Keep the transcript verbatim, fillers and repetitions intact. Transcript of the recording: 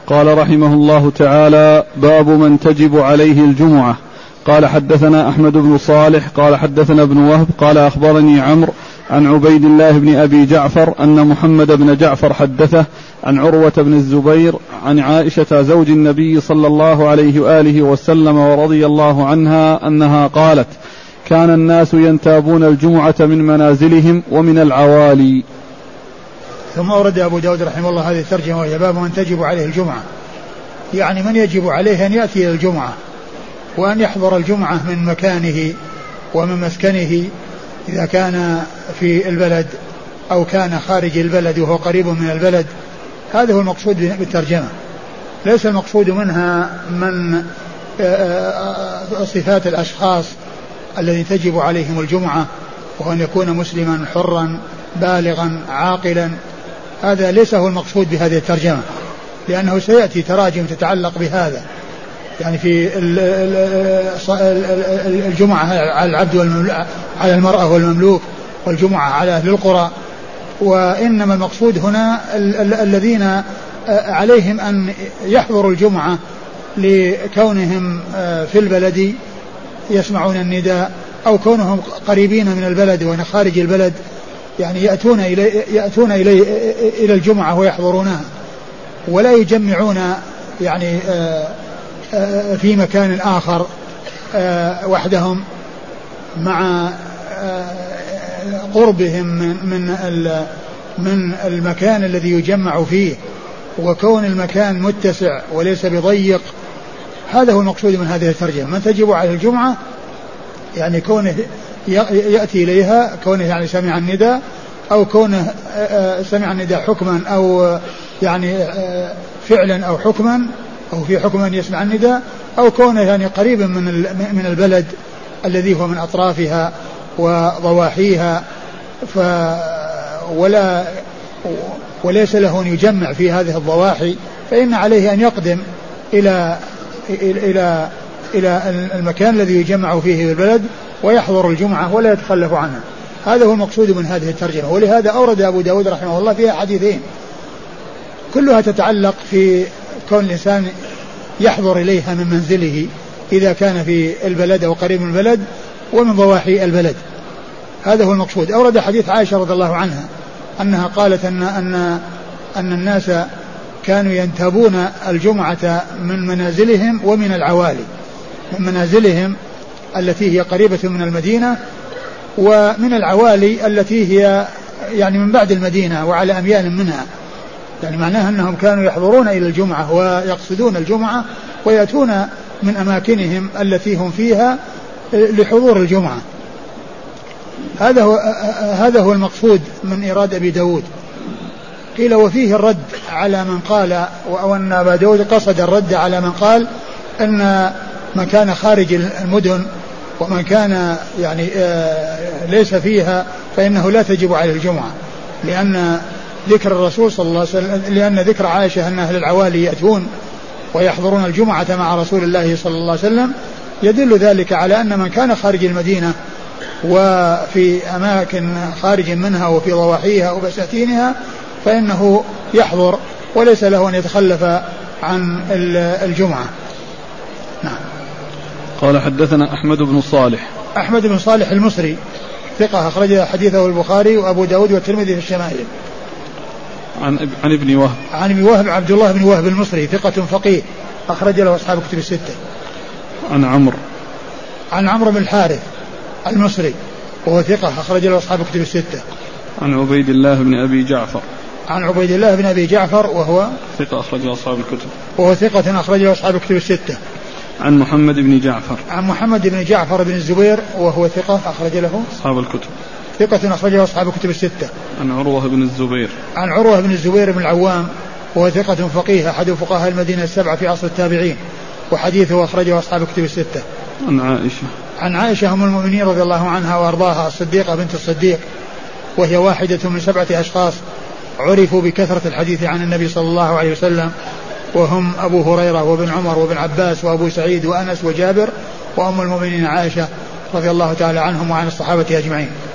قال رحمه الله تعالى: باب من تجب عليه الجمعة. قال حدثنا أحمد بن صالح قال حدثنا ابن وهب قال أخبرني عمرو عن عبيد الله بن أبي جعفر أن محمد بن جعفر حدثه عن عروة بن الزبير عن عائشة زوج النبي صلى الله عليه وآله وسلم ورضي الله عنها أنها قالت: كان الناس ينتابون الجمعة من منازلهم ومن العوالي. ثم أورد أبو داود رحمه الله هذه الترجمة وهي باب من تجب عليه الجمعة، يعني من يجب عليه أن يأتي إلى الجمعة وأن يحضر الجمعة من مكانه ومن مسكنه إذا كان في البلد أو كان خارج البلد وهو قريب من البلد. هذا هو المقصود بالترجمة، ليس المقصود منها من صفات الأشخاص الذين تجب عليهم الجمعة وهو أن يكون مسلما حرا بالغا عاقلا. هذا ليس هو المقصود بهذه الترجمة، لأنه سيأتي تراجم تتعلق بهذا، يعني في الجمعة على العبد على المرأة والمملوك، والجمعة على أهل القرى. وإنما المقصود هنا الذين عليهم أن يحضروا الجمعة لكونهم في البلد يسمعون النداء، أو كونهم قريبين من البلد وأن خارج البلد يعني يأتون إلى يأتون إلى إلى الجمعة ويحضرونها، ولا يجمعون يعني في مكان آخر وحدهم مع قربهم من من المكان الذي يجمع فيه، وكون المكان متسع وليس بضيق. هذا هو المقصود من هذه الترجمة. من تجب على الجمعة يعني كونه يأتي إليها، كونه يعني سمع النداء، أو كونه سمع النداء حكما أو يعني فعلا أو حكما، أو في حكم أن يسمع النداء، أو كونه يعني قريبا من من البلد الذي هو من أطرافها وضواحيها، ف ولا وليس له أن يجمع في هذه الضواحي، فإن عليه أن يقدم إلى إلى إلى المكان الذي يجمع فيه البلد ويحضر الجمعة ولا يتخلف عنها. هذا هو المقصود من هذه الترجمة. ولهذا أورد أبو داود رحمه الله فيها حديثين كلها تتعلق في كون الإنسان يحضر إليها من منزله إذا كان في البلد أو قريب من البلد ومن ضواحي البلد. هذا هو المقصود. أورد حديث عائشة رضي الله عنها أنها قالت أن أن أن الناس كانوا ينتابون الجمعة من منازلهم ومن العوالي، من منازلهم التي هي قريبة من المدينة، ومن العوالي التي هي يعني من بعد المدينة وعلى أميال منها. يعني معناها أنهم كانوا يحضرون إلى الجمعة ويقصدون الجمعة ويأتون من أماكنهم التي هم فيها لحضور الجمعة. هذا هو هذا هو المقصود من إيراد أبي داود. قيل وفيه الرد على من قال، وأن أبا داود قصد الرد على من قال أن من كان خارج المدن ومن كان يعني ليس فيها فإنه لا تجب عليه الجمعة، لأن ذكر الرسول صلى الله عليه وسلم، لأن ذكر عائشة أن أهل العوالي يأتون ويحضرون الجمعة مع رسول الله صلى الله عليه وسلم يدل ذلك على أن من كان خارج المدينة وفي أماكن خارج منها وفي ضواحيها وبساتينها فإنه يحضر وليس له أن يتخلف عن الجمعة. نعم. قال حدثنا أحمد بن صالح. أحمد بن صالح المصري ثقة أخرج حديثه البخاري وأبو داود والترمذي في الشمائل. عن عن ابن وهب. عن ابن وهب عبد الله بن وهب المصري ثقة فقيه أخرج له أصحاب كتب الستة. عن عمرو. عن عمرو بن الحارث المصري وهو ثقة أخرج له أصحاب كتب الستة. عن عبيد الله بن أبي جعفر. عن عبيد الله بن أبي جعفر وهو ثقة أخرج له أصحاب الكتب. وهو ثقة أخرج له أصحاب الكتب الستة. عن محمد بن جعفر. عن محمد بن جعفر بن الزبير وهو ثقة أخرج له أصحاب الكتب. ثقة أخرج له أصحاب الكتب الستة. عن عروة بن الزبير. عن عروة بن الزبير بن العوام وهو ثقة فقيه أحد فقهاء المدينة السبعة في عصر التابعين وحديثه أخرجه أصحاب الكتب الستة. عن عائشة. عن عائشة أم المؤمنين رضي الله عنها وأرضاها الصديقة بنت الصديق، وهي واحدة من سبعة أشخاص عرفوا بكثرة الحديث عن النبي صلى الله عليه وسلم، وهم أبو هريرة وابن عمر وابن عباس وأبو سعيد وأنس وجابر وأم المؤمنين عائشة رضي الله تعالى عنهم وعن الصحابة أجمعين.